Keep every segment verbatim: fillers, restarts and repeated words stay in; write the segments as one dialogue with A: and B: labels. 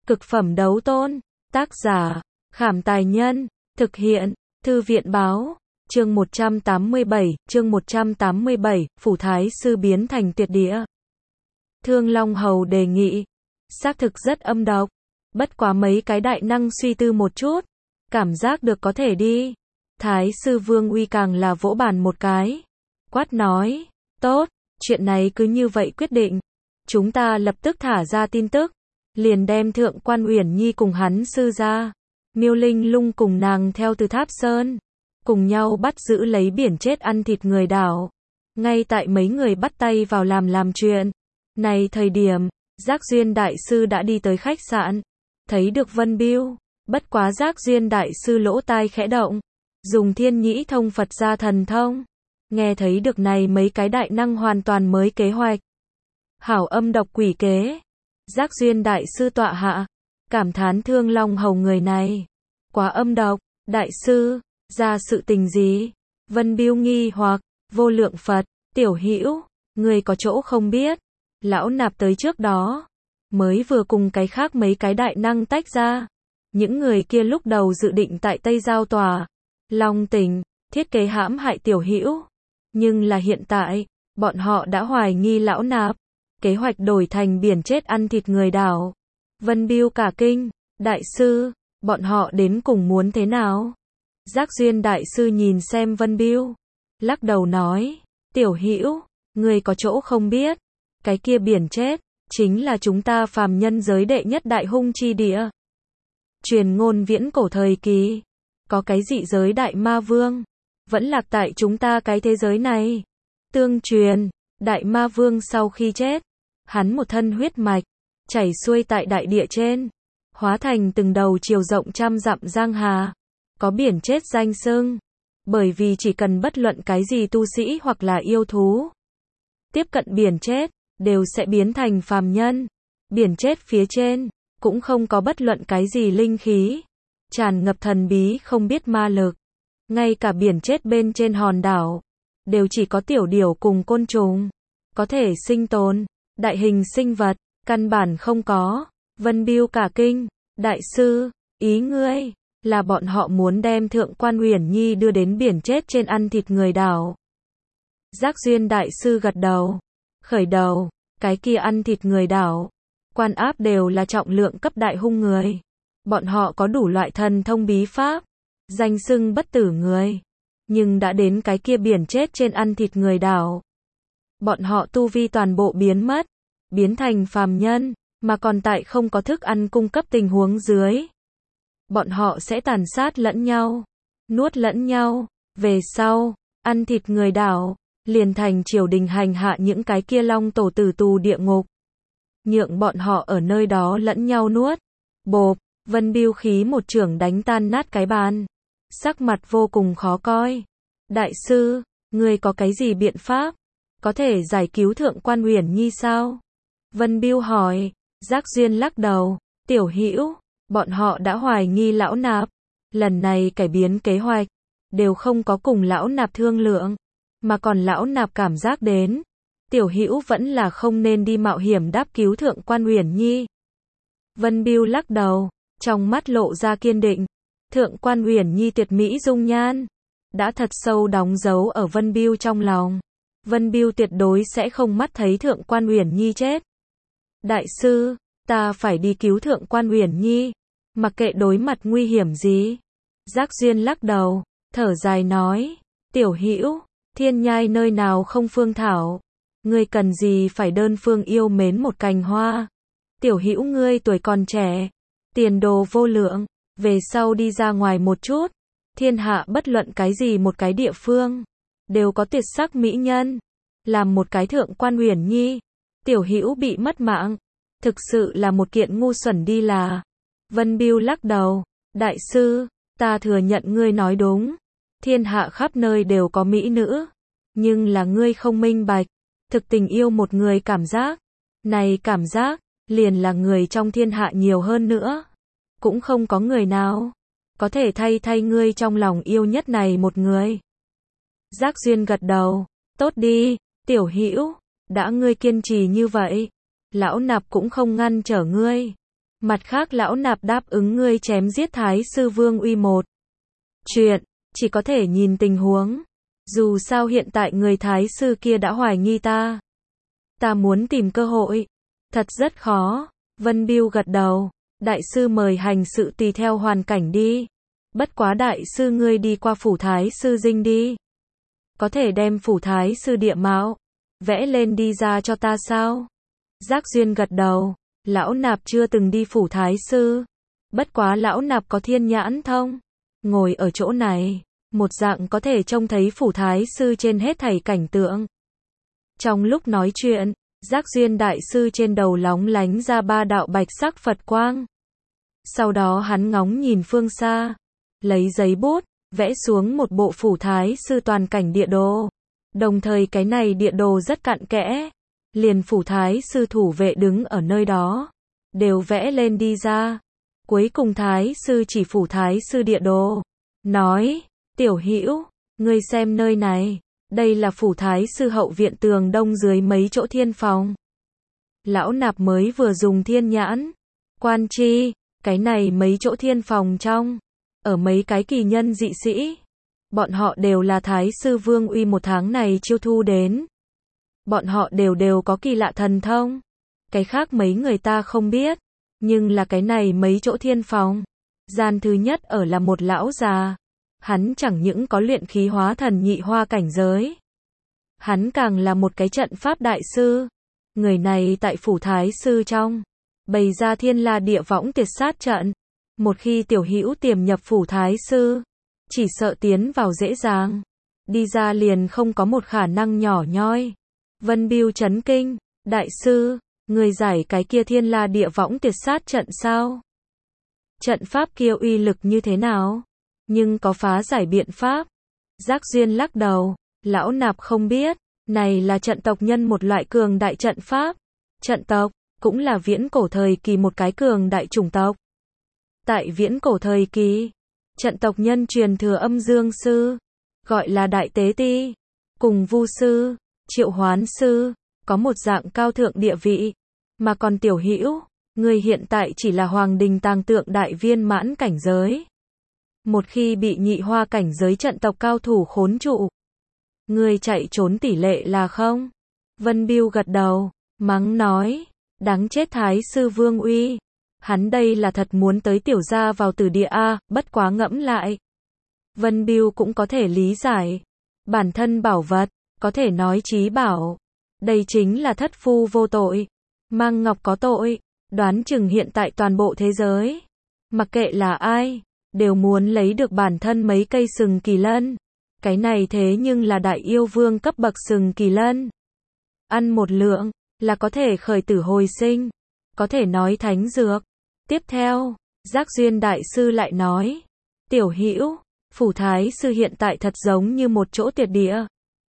A: Cực phẩm đấu tôn. Tác giả, Khảm Tài Nhân. Thực hiện, Thư viện Báo. Chương một trăm tám mươi bảy, chương một trăm tám mươi bảy, Phủ Thái Sư biến thành tuyệt địa. Thương Long Hầu đề nghị. Xác thực rất âm độc. Bất quá mấy cái đại năng suy tư một chút. Cảm giác được có thể đi. Thái Sư Vương Uy càng là vỗ bàn một cái. Quát nói, tốt, chuyện này cứ như vậy quyết định. Chúng ta lập tức thả ra tin tức. Liền đem Thượng Quan Uyển Nhi cùng hắn sư ra. Miêu Linh Lung cùng nàng theo từ Tháp Sơn. Cùng nhau bắt giữ lấy biển chết ăn thịt người đảo. Ngay tại mấy người bắt tay vào làm làm chuyện. Này thời điểm, Giác Duyên Đại Sư đã đi tới khách sạn. Thấy được Vân Biêu. Bất quá Giác Duyên Đại Sư lỗ tai khẽ động. Dùng thiên nhĩ thông Phật gia thần thông. Nghe thấy được này mấy cái đại năng hoàn toàn mới kế hoạch. Hảo âm độc quỷ kế. Giác Duyên Đại Sư tọa hạ. Cảm thán Thương Long Hầu người này. Quá âm độc. Đại Sư, ra sự tình gì? Vân Biêu nghi hoặc, Vô Lượng Phật, Tiểu Hữu, người có chỗ không biết. Lão nạp tới trước đó. Mới vừa cùng cái khác mấy cái đại năng tách ra. Những người kia lúc đầu dự định tại Tây Giao Tòa. Long Tỉnh, thiết kế hãm hại Tiểu Hữu. Nhưng là hiện tại, bọn họ đã hoài nghi lão nạp. Kế hoạch đổi thành biển chết ăn thịt người đảo. Vân Biêu cả kinh, Đại Sư, bọn họ đến cùng muốn thế nào? Giác Duyên Đại Sư nhìn xem Vân Biêu, lắc đầu nói, Tiểu Hữu, người có chỗ không biết. Cái kia biển chết, chính là chúng ta phàm nhân giới đệ nhất đại hung chi địa. Truyền ngôn viễn cổ thời kỳ, có cái dị giới đại ma vương, vẫn lạc tại chúng ta cái thế giới này. Tương truyền, đại ma vương sau khi chết, hắn một thân huyết mạch, chảy xuôi tại đại địa trên, hóa thành từng đầu chiều rộng trăm dặm giang hà, có biển chết danh xưng, bởi vì chỉ cần bất luận cái gì tu sĩ hoặc là yêu thú, tiếp cận biển chết, đều sẽ biến thành phàm nhân. Biển chết phía trên, cũng không có bất luận cái gì linh khí, tràn ngập thần bí không biết ma lực. Ngay cả biển chết bên trên hòn đảo, đều chỉ có tiểu điểu cùng côn trùng, có thể sinh tồn. Đại hình sinh vật, căn bản không có. Vân Biêu cả kinh, Đại Sư, ý ngươi, là bọn họ muốn đem Thượng Quan Uyển Nhi đưa đến biển chết trên ăn thịt người đảo. Giác Duyên Đại Sư gật đầu, khởi đầu, cái kia ăn thịt người đảo, quan áp đều là trọng lượng cấp đại hung người. Bọn họ có đủ loại thần thông bí pháp, danh xưng bất tử người. Nhưng đã đến cái kia biển chết trên ăn thịt người đảo. Bọn họ tu vi toàn bộ biến mất, biến thành phàm nhân, mà còn tại không có thức ăn cung cấp tình huống dưới. Bọn họ sẽ tàn sát lẫn nhau, nuốt lẫn nhau, về sau, ăn thịt người đảo, liền thành triều đình hành hạ những cái kia long tổ tử tù địa ngục. Nhượng bọn họ ở nơi đó lẫn nhau nuốt. Bộp, Vân Biêu khí một chưởng đánh tan nát cái bàn. Sắc mặt vô cùng khó coi. Đại Sư, người có cái gì biện pháp? Có thể giải cứu Thượng Quan Uyển Nhi sao? Vân Biêu hỏi. Giác Duyên lắc đầu, Tiểu Hữu, bọn họ đã hoài nghi lão nạp. Lần này cải biến kế hoạch, đều không có cùng lão nạp thương lượng, mà còn lão nạp cảm giác đến, Tiểu Hữu vẫn là không nên đi mạo hiểm đáp cứu Thượng Quan Uyển Nhi. Vân Biêu lắc đầu, trong mắt lộ ra kiên định. Thượng Quan Uyển Nhi tuyệt mỹ dung nhan, đã thật sâu đóng dấu ở Vân Biêu trong lòng. Vân Biêu tuyệt đối sẽ không mắt thấy Thượng Quan Uyển Nhi chết. Đại Sư, ta phải đi cứu Thượng Quan Uyển Nhi, mặc kệ đối mặt nguy hiểm gì. Giác Duyên lắc đầu, thở dài nói, Tiểu Hữu, thiên nhai nơi nào không phương thảo, ngươi cần gì phải đơn phương yêu mến một cành hoa. Tiểu Hữu ngươi tuổi còn trẻ, tiền đồ vô lượng, về sau đi ra ngoài một chút, thiên hạ bất luận cái gì một cái địa phương, đều có tuyệt sắc mỹ nhân. Làm một cái Thượng Quan Uyển Nhi, Tiểu Hữu bị mất mạng, thực sự là một kiện ngu xuẩn đi là. Vân Biêu lắc đầu, Đại Sư, ta thừa nhận ngươi nói đúng. Thiên hạ khắp nơi đều có mỹ nữ, nhưng là ngươi không minh bạch, thực tình yêu một người cảm giác. Này cảm giác, liền là người trong thiên hạ nhiều hơn nữa. Cũng không có người nào có thể thay thay ngươi trong lòng yêu nhất này một người. Giác Duyên gật đầu, tốt đi, Tiểu Hữu, đã ngươi kiên trì như vậy, lão nạp cũng không ngăn trở ngươi. Mặt khác lão nạp đáp ứng ngươi chém giết Thái sư Vương Uy một chuyện, chỉ có thể nhìn tình huống. Dù sao hiện tại người Thái sư kia đã hoài nghi ta. Ta muốn tìm cơ hội. Thật rất khó. Vân Biêu gật đầu. Đại sư mời hành sự tùy theo hoàn cảnh đi. Bất quá đại sư ngươi đi qua phủ Thái sư dinh đi. Có thể đem phủ Thái sư địa mạo vẽ lên đi ra cho ta sao? Giác Duyên gật đầu. Lão nạp chưa từng đi phủ Thái sư. Bất quá lão nạp có thiên nhãn thông. Ngồi ở chỗ này, một dạng có thể trông thấy phủ Thái sư trên hết thảy cảnh tượng. Trong lúc nói chuyện, Giác Duyên đại sư trên đầu lóng lánh ra ba đạo bạch sắc Phật quang. Sau đó hắn ngóng nhìn phương xa, lấy giấy bút, vẽ xuống một bộ phủ Thái sư toàn cảnh địa đồ. Đồng thời cái này địa đồ rất cặn kẽ, liền phủ Thái sư thủ vệ đứng ở nơi đó, đều vẽ lên đi ra. Cuối cùng Thái sư chỉ phủ Thái sư địa đồ, nói, tiểu hữu, ngươi xem nơi này, đây là phủ Thái sư hậu viện tường đông dưới mấy chỗ thiên phòng. Lão nạp mới vừa dùng thiên nhãn, quan chi, cái này mấy chỗ thiên phòng trong, ở mấy cái kỳ nhân dị sĩ, bọn họ đều là Thái sư Vương Uy một tháng này chiêu thu đến. Bọn họ đều đều có kỳ lạ thần thông, cái khác mấy người ta không biết. Nhưng là cái này mấy chỗ thiên phòng, gian thứ nhất ở là một lão già. Hắn chẳng những có luyện khí hóa thần nhị hoa cảnh giới, hắn càng là một cái trận pháp đại sư. Người này tại phủ Thái sư trong, bày ra thiên la địa võng tiệt sát trận. Một khi tiểu hữu tiềm nhập phủ Thái sư, chỉ sợ tiến vào dễ dàng, đi ra liền không có một khả năng nhỏ nhoi. Vân Biêu chấn kinh, đại sư, người giải cái kia thiên la địa võng tiệt sát trận sao? Trận pháp kia uy lực như thế nào? Nhưng có phá giải biện pháp. Giác Duyên lắc đầu, lão nạp không biết, này là trận tộc nhân một loại cường đại trận pháp. Trận tộc, cũng là viễn cổ thời kỳ một cái cường đại chủng tộc. Tại viễn cổ thời kỳ, trận tộc nhân truyền thừa âm dương sư, gọi là đại tế ti, cùng vu sư, triệu hoán sư, có một dạng cao thượng địa vị. Mà còn tiểu hữu, người hiện tại chỉ là hoàng đình tàng tượng đại viên mãn cảnh giới. Một khi bị nhị hoa cảnh giới trận tộc cao thủ khốn trụ, người chạy trốn tỷ lệ là không? Vân Biêu gật đầu, mắng nói, đáng chết Thái sư Vương Uy. Hắn đây là thật muốn tới tiểu gia vào tử địa a, bất quá ngẫm lại. Vân Biêu cũng có thể lý giải. Bản thân bảo vật, có thể nói chí bảo. Đây chính là thất phu vô tội. Mang ngọc có tội. Đoán chừng hiện tại toàn bộ thế giới, mặc kệ là ai, đều muốn lấy được bản thân mấy cây sừng kỳ lân. Cái này thế nhưng là đại yêu vương cấp bậc sừng kỳ lân. Ăn một lượng, là có thể khởi tử hồi sinh. Có thể nói thánh dược. Tiếp theo, Giác Duyên đại sư lại nói, tiểu hữu, phủ Thái sư hiện tại thật giống như một chỗ tuyệt địa.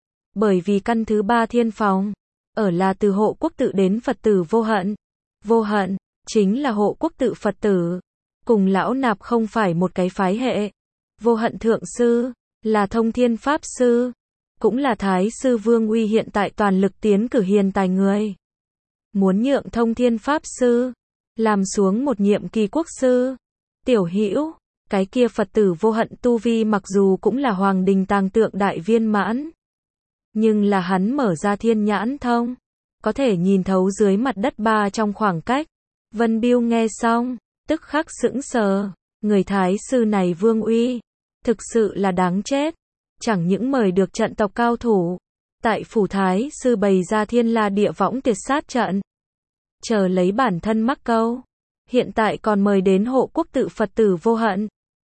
A: Bởi vì căn thứ ba thiên phòng, ở là từ hộ quốc tự đến Phật tử vô hận. Vô hận, chính là hộ quốc tự Phật tử. Cùng lão nạp không phải một cái phái hệ. Vô hận thượng sư, là thông thiên pháp sư. Cũng là Thái sư Vương Uy hiện tại toàn lực tiến cử hiền tài người. Muốn nhượng thông thiên pháp sư, làm xuống một nhiệm kỳ quốc sư. Tiểu hữu, cái kia Phật tử vô hận tu vi mặc dù cũng là hoàng đình tàng tượng đại viên mãn. Nhưng là hắn mở ra thiên nhãn thông, có thể nhìn thấu dưới mặt đất ba trong khoảng cách. Vân Biêu nghe xong, tức khắc sững sờ. Người Thái sư này Vương Uy, thực sự là đáng chết. Chẳng những mời được trận tộc cao thủ, tại phủ Thái sư bày ra thiên la địa võng tiệt sát trận, chờ lấy bản thân mắc câu. Hiện tại còn mời đến hộ quốc tự Phật tử vô hận.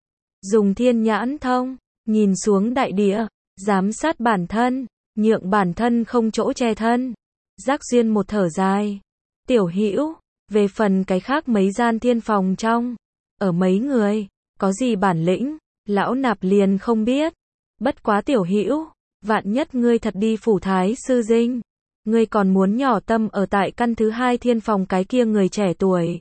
A: Dùng thiên nhãn thông, nhìn xuống đại địa, giám sát bản thân, nhượng bản thân không chỗ che thân. Giác Duyên một thở dài. Tiểu hữu, về phần cái khác mấy gian thiên phòng trong, ở mấy người, có gì bản lĩnh, lão nạp liền không biết. Bất quá tiểu hữu, vạn nhất ngươi thật đi phủ Thái sư dinh, ngươi còn muốn nhỏ tâm ở tại căn thứ hai thiên phòng cái kia người trẻ tuổi.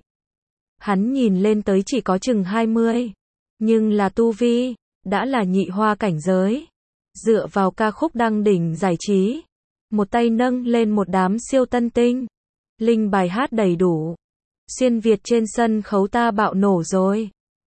A: Hắn nhìn lên tới chỉ có chừng hai mươi, nhưng là tu vi, đã là nhị hoa cảnh giới. Dựa vào ca khúc đăng đỉnh giải trí, một tay nâng lên một đám siêu tân tinh, linh bài hát đầy đủ. Xuyên Việt trên sân khấu ta bạo nổ rồi.